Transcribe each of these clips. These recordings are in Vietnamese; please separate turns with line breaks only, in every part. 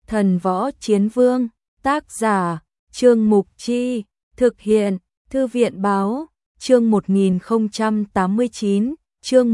Thần Võ Chiến Vương, tác giả, Trương Mục Chi, thực hiện, Thư viện Báo, chương 1089, chương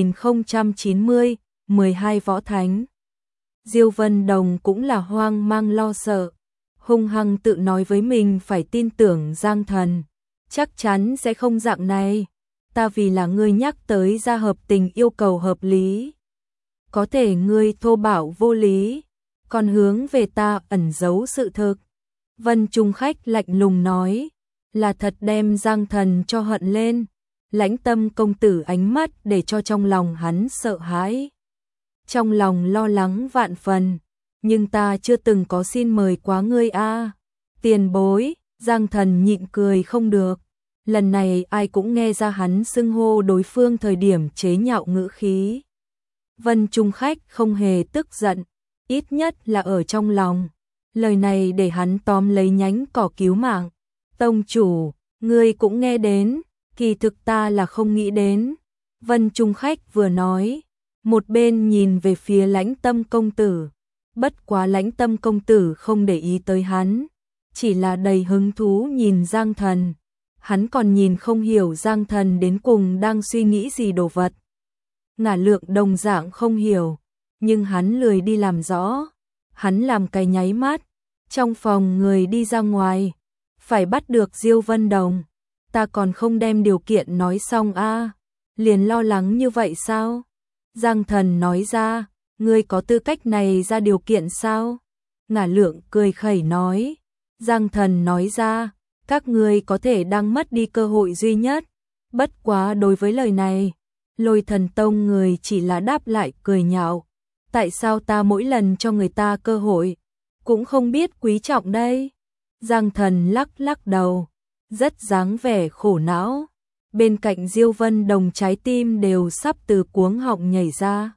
1090, 12 Võ Thánh. Diêu Vân Đồng cũng là hoang mang lo sợ, hung hăng tự nói với mình phải tin tưởng Giang Thần, chắc chắn sẽ không dạng này, ta vì là ngươi nhắc tới ra hợp tình yêu cầu hợp lý. Có thể ngươi thô bạo vô lý, còn hướng về ta ẩn giấu sự thực. Vân Trung Khách lạnh lùng nói, là thật đem Giang Thần cho hận lên. Lãnh Tâm công tử ánh mắt để cho trong lòng hắn sợ hãi. Trong lòng lo lắng vạn phần, nhưng ta chưa từng có xin mời quá ngươi a. Tiền bối, Giang Thần nhịn cười không được. Lần này ai cũng nghe ra hắn xưng hô đối phương thời điểm chế nhạo ngữ khí. Vân Trung Khách không hề tức giận, ít nhất là ở trong lòng. Lời này để hắn tóm lấy nhánh cỏ cứu mạng. Tông chủ, ngươi cũng nghe đến, kỳ thực ta là không nghĩ đến. Vân Trung Khách vừa nói, một bên nhìn về phía Lãnh Tâm công tử. Bất quá Lãnh Tâm công tử không để ý tới hắn, chỉ là đầy hứng thú nhìn Giang Thần. Hắn còn nhìn không hiểu Giang Thần đến cùng đang suy nghĩ gì đồ vật. Ngả Lượng đồng dạng không hiểu, nhưng hắn lười đi làm rõ. Hắn làm cái nháy mắt, trong phòng người đi ra ngoài, phải bắt được Diêu Vân Đồng. Ta còn không đem điều kiện nói xong a, liền lo lắng như vậy sao? Giang Thần nói ra, ngươi có tư cách này ra điều kiện sao? Ngả Lượng cười khẩy nói. Giang Thần nói ra, các ngươi có thể đang mất đi cơ hội duy nhất. Bất quá đối với lời này, Lôi Thần Tông người chỉ là đáp lại cười nhạo. Tại sao ta mỗi lần cho người ta cơ hội, cũng không biết quý trọng đây? Giang Thần lắc lắc đầu, rất dáng vẻ khổ não. Bên cạnh Diêu Vân Đồng trái tim đều sắp từ cuống họng nhảy ra.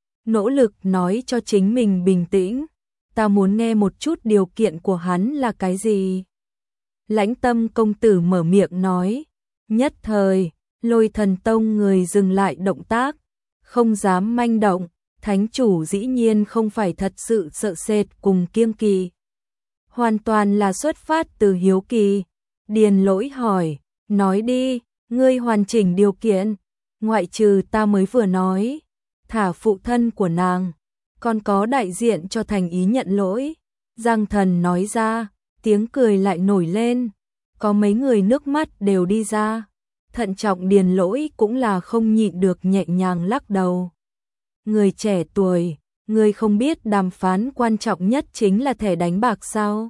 Nỗ lực nói cho chính mình bình tĩnh, ta muốn nghe một chút điều kiện của hắn là cái gì? Lãnh Tâm công tử mở miệng nói, nhất thời, Lôi Thần Tông người dừng lại động tác, không dám manh động. Thánh chủ dĩ nhiên không phải thật sự sợ sệt cùng kiêng kỵ, hoàn toàn là xuất phát từ hiếu kỳ. Điền Lỗi hỏi, nói đi, ngươi hoàn chỉnh điều kiện, ngoại trừ ta mới vừa nói, thả phụ thân của nàng, còn có đại diện cho thành ý nhận lỗi. Giang Thần nói ra, tiếng cười lại nổi lên, có mấy người nước mắt đều đi ra. Thận trọng Điền Lỗi cũng là không nhịn được nhẹ nhàng lắc đầu. Người trẻ tuổi, người không biết đàm phán quan trọng nhất chính là thẻ đánh bạc sao?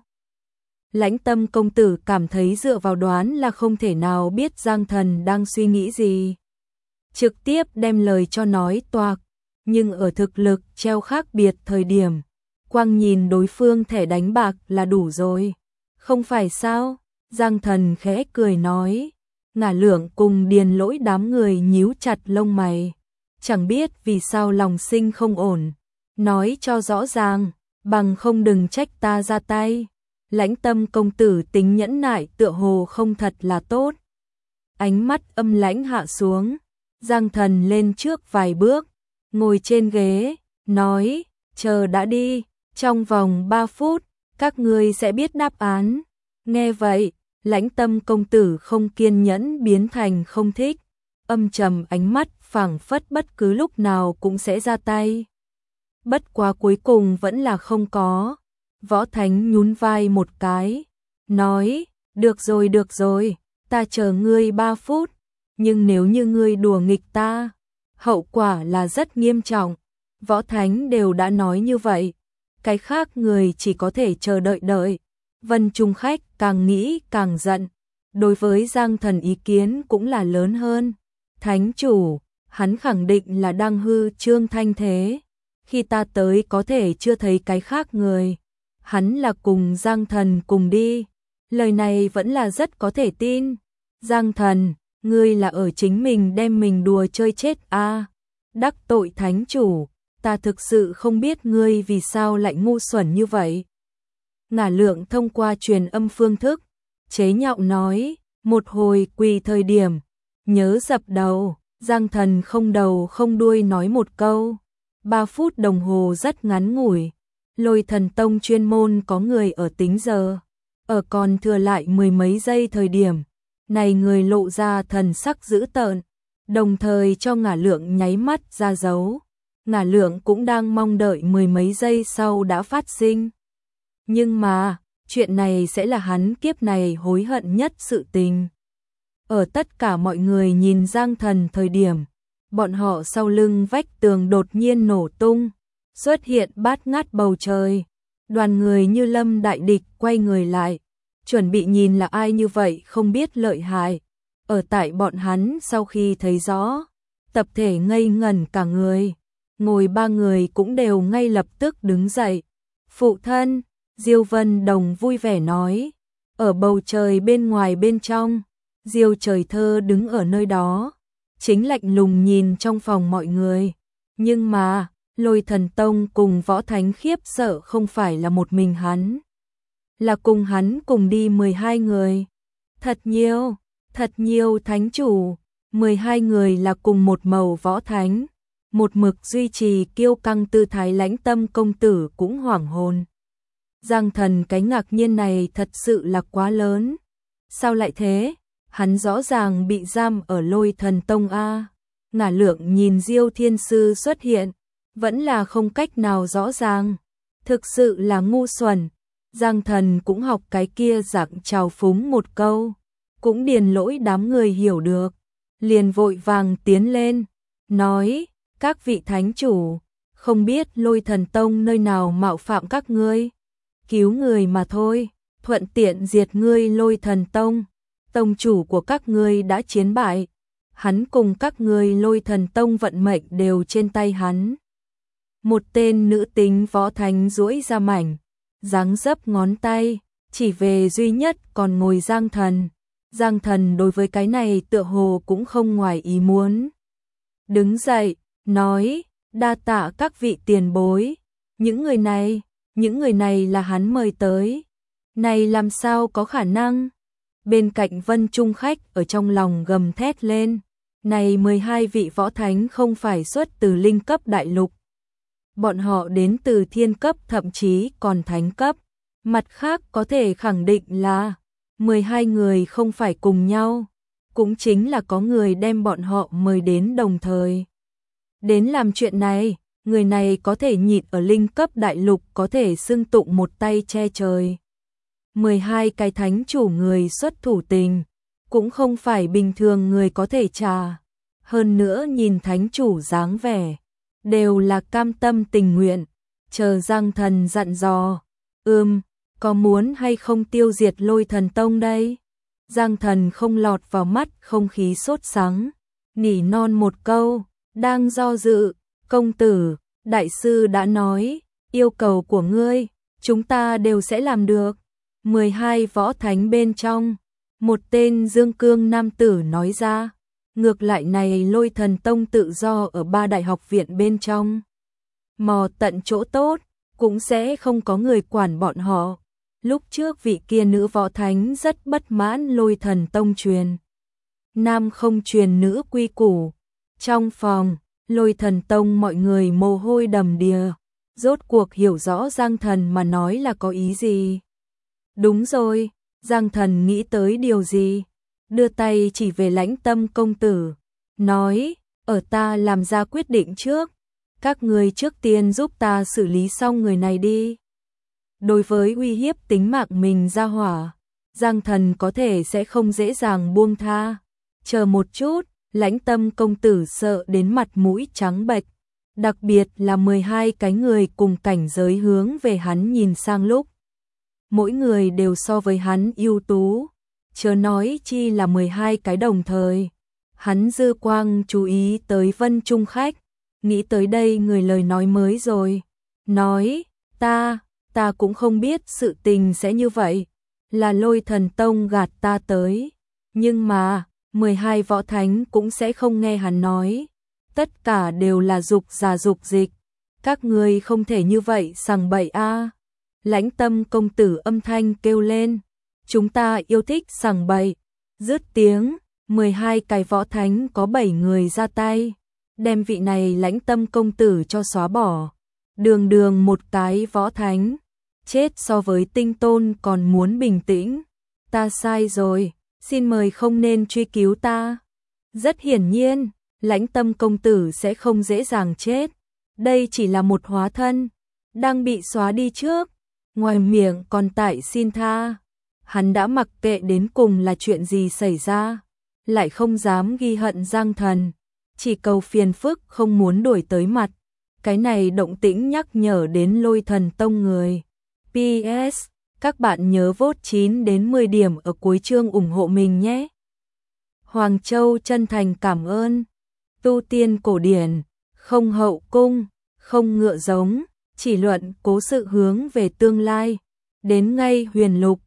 Lãnh Tâm công tử cảm thấy dựa vào đoán là không thể nào biết Giang Thần đang suy nghĩ gì. Trực tiếp đem lời cho nói toạc, nhưng ở thực lực treo khác biệt thời điểm, quang nhìn đối phương thẻ đánh bạc là đủ rồi. Không phải sao? Giang Thần khẽ cười nói. Ngả Lượng cùng Điền Lỗi đám người nhíu chặt lông mày. Chẳng biết vì sao lòng sinh không ổn, nói cho rõ ràng, bằng không đừng trách ta ra tay. Lãnh Tâm công tử tính nhẫn nại tựa hồ không thật là tốt. Ánh mắt âm lãnh hạ xuống, Giang Thần lên trước vài bước, ngồi trên ghế, nói, chờ đã đi, trong vòng 3 phút, các ngươi sẽ biết đáp án. Nghe vậy, Lãnh Tâm công tử không kiên nhẫn biến thành không thích, âm trầm ánh mắt phảng phất bất cứ lúc nào cũng sẽ ra tay. Bất quá cuối cùng vẫn là không có. Võ Thánh nhún vai một cái, nói, được rồi, ta chờ ngươi 3 phút, nhưng nếu như ngươi đùa nghịch ta, hậu quả là rất nghiêm trọng. Võ Thánh đều đã nói như vậy, cái khác người chỉ có thể chờ đợi. Vân Trung Khách càng nghĩ càng giận, đối với Giang Thần ý kiến cũng là lớn hơn. Thánh chủ, hắn khẳng định là đang hư trương thanh thế. Khi ta tới có thể chưa thấy cái khác người. Hắn là cùng Giang Thần cùng đi. Lời này vẫn là rất có thể tin. Giang Thần, ngươi là ở chính mình đem mình đùa chơi chết a. Đắc tội thánh chủ, ta thực sự không biết ngươi vì sao lại ngu xuẩn như vậy. Ngả Lượng thông qua truyền âm phương thức, chế nhạo nói, một hồi quỳ thời điểm, nhớ dập đầu. Giang Thần không đầu không đuôi nói một câu. 3 phút đồng hồ rất ngắn ngủi, Lôi Thần Tông chuyên môn có người ở tính giờ, ở còn thừa lại mười mấy giây thời điểm, này người lộ ra thần sắc dữ tợn, đồng thời cho Ngả Lượng nháy mắt ra dấu. Ngả Lượng cũng đang mong đợi mười mấy giây sau đã phát sinh. Nhưng mà, chuyện này sẽ là hắn kiếp này hối hận nhất sự tình. Ở tất cả mọi người nhìn Giang Thần thời điểm, bọn họ sau lưng vách tường đột nhiên nổ tung, xuất hiện bát ngát bầu trời. Đoàn người như lâm đại địch quay người lại, chuẩn bị nhìn là ai như vậy không biết lợi hại. Ở tại bọn hắn sau khi thấy rõ, tập thể ngây ngẩn cả người, ngồi ba người cũng đều ngay lập tức đứng dậy. Phụ thân, Diêu Vân Đồng vui vẻ nói, ở bầu trời bên ngoài bên trong, Diêu Trời Thơ đứng ở nơi đó, chính lạnh lùng nhìn trong phòng mọi người. Nhưng mà, Lôi Thần Tông cùng Võ Thánh khiếp sợ không phải là một mình hắn, là cùng hắn cùng đi 12 người. Thật nhiều thánh chủ, 12 người là cùng một màu võ thánh, một mực duy trì kiêu căng tư thái Lãnh Tâm công tử cũng hoảng hồn. Giang Thần cái ngạc nhiên này thật sự là quá lớn. Sao lại thế? Hắn rõ ràng bị giam ở Lôi Thần Tông a. Ngả Lượng nhìn Diêu Thiên Sư xuất hiện, vẫn là không cách nào rõ ràng. Thực sự là ngu xuẩn. Giang Thần cũng học cái kia dạng trào phúng một câu, cũng điền lỗi đám người hiểu được, liền vội vàng tiến lên, nói, các vị thánh chủ, không biết Lôi Thần Tông nơi nào mạo phạm các ngươi, cứu người mà thôi, thuận tiện diệt ngươi Lôi Thần Tông, tông chủ của các ngươi đã chiến bại, hắn cùng các ngươi Lôi Thần Tông vận mệnh đều trên tay hắn. Một tên nữ tính võ thánh duỗi ra mảnh, dáng dấp ngón tay, chỉ về duy nhất còn ngồi Giang Thần. Giang Thần đối với cái này tựa hồ cũng không ngoài ý muốn. Đứng dậy, nói, đa tạ các vị tiền bối, những người này là hắn mời tới. Này làm sao có khả năng? Bên cạnh Vân Trung Khách ở trong lòng gầm thét lên, này 12 vị võ thánh không phải xuất từ linh cấp đại lục. Bọn họ đến từ thiên cấp thậm chí còn thánh cấp. Mặt khác có thể khẳng định là 12 người không phải cùng nhau, cũng chính là có người đem bọn họ mời đến đồng thời. Đến làm chuyện này, người này có thể nhịn ở linh cấp đại lục có thể xưng tụng một tay che trời. 12 cái thánh chủ người xuất thủ tình, cũng không phải bình thường người có thể trả. Hơn nữa nhìn thánh chủ dáng vẻ, đều là cam tâm tình nguyện, chờ Giang Thần dặn dò. Có muốn hay không tiêu diệt Lôi Thần Tông đây? Giang Thần không lọt vào mắt không khí sốt sắng, nỉ non một câu, đang do dự, công tử, đại sư đã nói, yêu cầu của ngươi, chúng ta đều sẽ làm được. 12 võ thánh bên trong, một tên dương cương nam tử nói ra, ngược lại này Lôi Thần Tông tự do ở 3 đại học viện bên trong. Mò tận chỗ tốt, cũng sẽ không có người quản bọn họ. Lúc trước vị kia nữ võ thánh rất bất mãn Lôi Thần Tông truyền nam không truyền nữ quy củ. Trong phòng, Lôi Thần Tông mọi người mồ hôi đầm đìa, rốt cuộc hiểu rõ Giang Thần mà nói là có ý gì. Đúng rồi, Giang Thần nghĩ tới điều gì? Đưa tay chỉ về Lãnh Tâm công tử, nói, ở ta làm ra quyết định trước, các người trước tiên giúp ta xử lý xong người này đi. Đối với uy hiếp tính mạng mình ra hỏa, Giang Thần có thể sẽ không dễ dàng buông tha. Chờ một chút, Lãnh Tâm công tử sợ đến mặt mũi trắng bệch, đặc biệt là 12 cái người cùng cảnh giới hướng về hắn nhìn sang lúc. Mỗi người đều so với hắn ưu tú, chớ nói chi là 12 cái đồng thời. Hắn dư quang chú ý tới Vân Trung Khách, nghĩ tới đây người lời nói mới rồi, nói, ta cũng không biết sự tình sẽ như vậy, là Lôi Thần Tông gạt ta tới, nhưng mà 12 võ thánh cũng sẽ không nghe hắn nói, tất cả đều là dục giả dục dịch, các ngươi không thể như vậy sằng bậy a. Lãnh Tâm công tử âm thanh kêu lên, chúng ta yêu thích sằng bậy. Dứt tiếng, 12 cái võ thánh có 7 người ra tay, đem vị này Lãnh Tâm công tử cho xóa bỏ. đường đường một cái võ thánh, chết so với tinh tôn còn muốn bình tĩnh. Ta sai rồi, xin mời không nên truy cứu ta. Rất hiển nhiên, Lãnh Tâm công tử sẽ không dễ dàng chết. Đây chỉ là một hóa thân, đang bị xóa đi trước, ngoài miệng còn tại xin tha. Hắn đã mặc kệ đến cùng là chuyện gì xảy ra, lại không dám ghi hận Giang Thần, chỉ cầu phiền phức không muốn đuổi tới mặt. Cái này động tĩnh nhắc nhở đến Lôi Thần Tông người. PS, các bạn nhớ vote 9 đến 10 điểm ở cuối chương ủng hộ mình nhé. Hoàng Châu chân thành cảm ơn. Tu tiên cổ điển, không hậu cung, không ngựa giống, chỉ luận cố sự hướng về tương lai. Đến ngay huyền lục,